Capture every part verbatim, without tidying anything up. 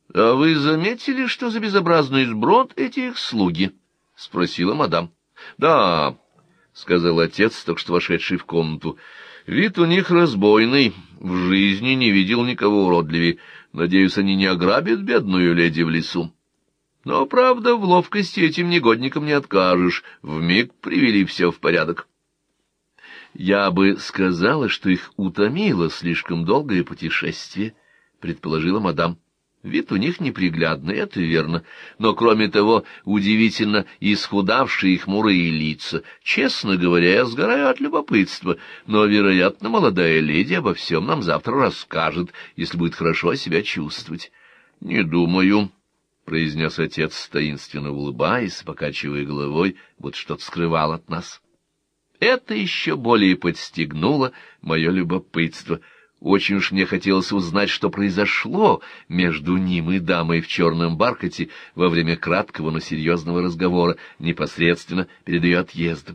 — А вы заметили, что за безобразный сброд эти их слуги? — спросила мадам. — Да, — сказал отец, только что вошедший в комнату. — Вид у них разбойный, в жизни не видел никого уродливее. Надеюсь, они не ограбят бедную леди в лесу. Но, правда, в ловкости этим негодникам не откажешь. Вмиг привели все в порядок. Я бы сказала, что их утомило слишком долгое путешествие, — предположила мадам. Вид у них неприглядный, это верно, но, кроме того, удивительно исхудавшие и хмурые лица. Честно говоря, я сгораю от любопытства, но, вероятно, молодая леди обо всем нам завтра расскажет, если будет хорошо себя чувствовать. — Не думаю, — произнес отец, таинственно улыбаясь, покачивая головой, будто что-то скрывал от нас. Это еще более подстегнуло мое любопытство. Очень уж мне хотелось узнать, что произошло между ним и дамой в черном бархате во время краткого, но серьезного разговора, непосредственно перед ее отъездом.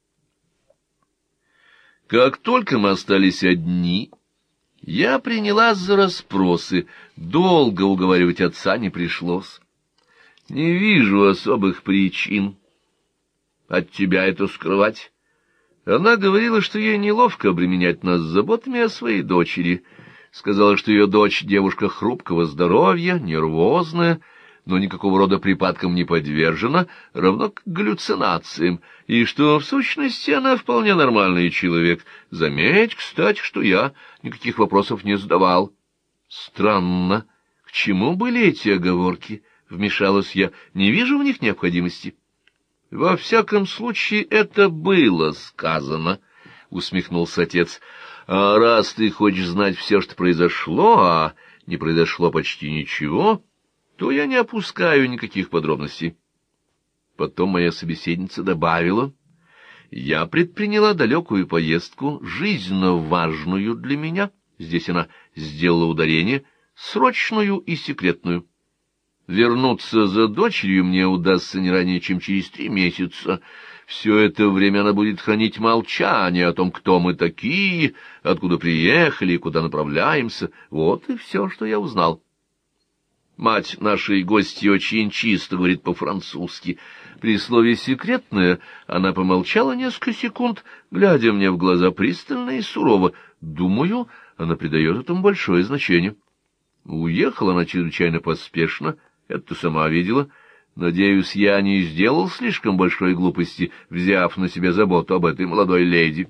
Как только мы остались одни, я принялась за расспросы. Долго уговаривать отца не пришлось. Не вижу особых причин от тебя это скрывать. Она говорила, что ей неловко обременять нас заботами о своей дочери. Сказала, что ее дочь — девушка хрупкого здоровья, нервозная, но никакого рода припадкам не подвержена, равно к галлюцинациям, и что, в сущности, она вполне нормальный человек. Заметь, кстати, что я никаких вопросов не задавал. Странно, к чему были эти оговорки? Вмешалась я. Не вижу в них необходимости. — Во всяком случае, это было сказано, — усмехнулся отец. — А раз ты хочешь знать все, что произошло, а не произошло почти ничего, то я не опускаю никаких подробностей. Потом моя собеседница добавила: — Я предприняла далекую поездку, жизненно важную для меня, здесь она сделала ударение, срочную и секретную. Вернуться за дочерью мне удастся не ранее, чем через три месяца. Все это время она будет хранить молчание о том, кто мы такие, откуда приехали и куда направляемся. Вот и все, что я узнал. Мать нашей гости очень чисто говорит по-французски. При слове «секретное» она помолчала несколько секунд, глядя мне в глаза пристально и сурово. Думаю, она придает этому большое значение. Уехала она чрезвычайно поспешно, это ты сама видела. Надеюсь, я не сделал слишком большой глупости, взяв на себя заботу об этой молодой леди.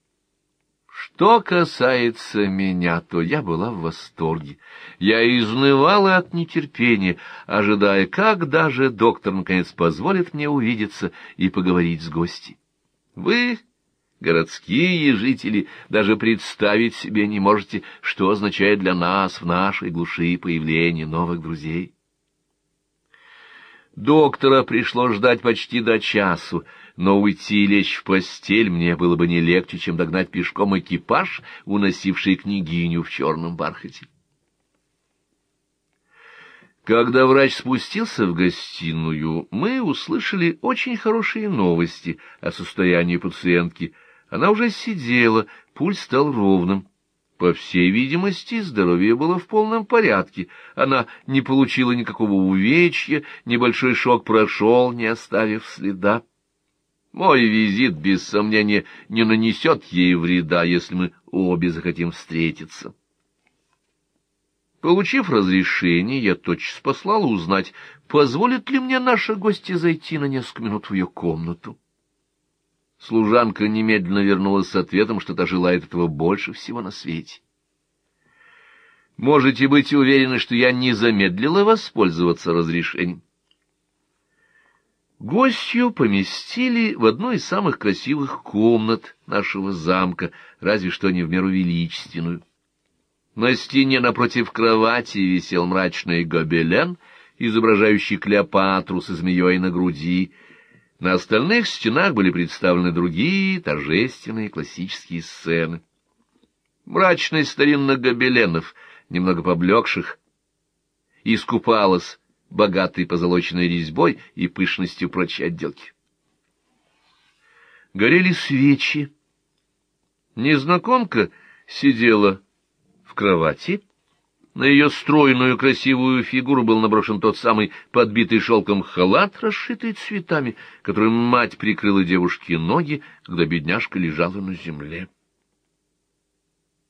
Что касается меня, то я была в восторге. Я изнывала от нетерпения, ожидая, когда же доктор наконец позволит мне увидеться и поговорить с гостьей. Вы, городские жители, даже представить себе не можете, что означает для нас в нашей глуши появление новых друзей. Доктора пришлось ждать почти до часу, но уйти и лечь в постель мне было бы не легче, чем догнать пешком экипаж, уносивший княгиню в черном бархате. Когда врач спустился в гостиную, мы услышали очень хорошие новости о состоянии пациентки. Она уже сидела, пульс стал ровным. По всей видимости, здоровье было в полном порядке. Она не получила никакого увечья, небольшой шок прошел, не оставив следа. Мой визит, без сомнения, не нанесет ей вреда, если мы обе захотим встретиться. Получив разрешение, я тотчас послала узнать, позволит ли мне наша гостья зайти на несколько минут в ее комнату. Служанка немедленно вернулась с ответом, что та желает этого больше всего на свете. Можете быть уверены, что я не замедлила воспользоваться разрешением. Гостью поместили в одну из самых красивых комнат нашего замка, разве что не в меру величественную. На стене напротив кровати висел мрачный гобелен, изображающий Клеопатру со змеей на груди. На остальных стенах были представлены другие торжественные классические сцены. Мрачность старинных гобеленов, немного поблекших, искупалась богатой позолоченной резьбой и пышностью прочей отделки. Горели свечи. Незнакомка сидела в кровати, На ее стройную красивую фигуру был наброшен тот самый подбитый шелком халат, расшитый цветами, которым мать прикрыла девушке ноги, когда бедняжка лежала на земле.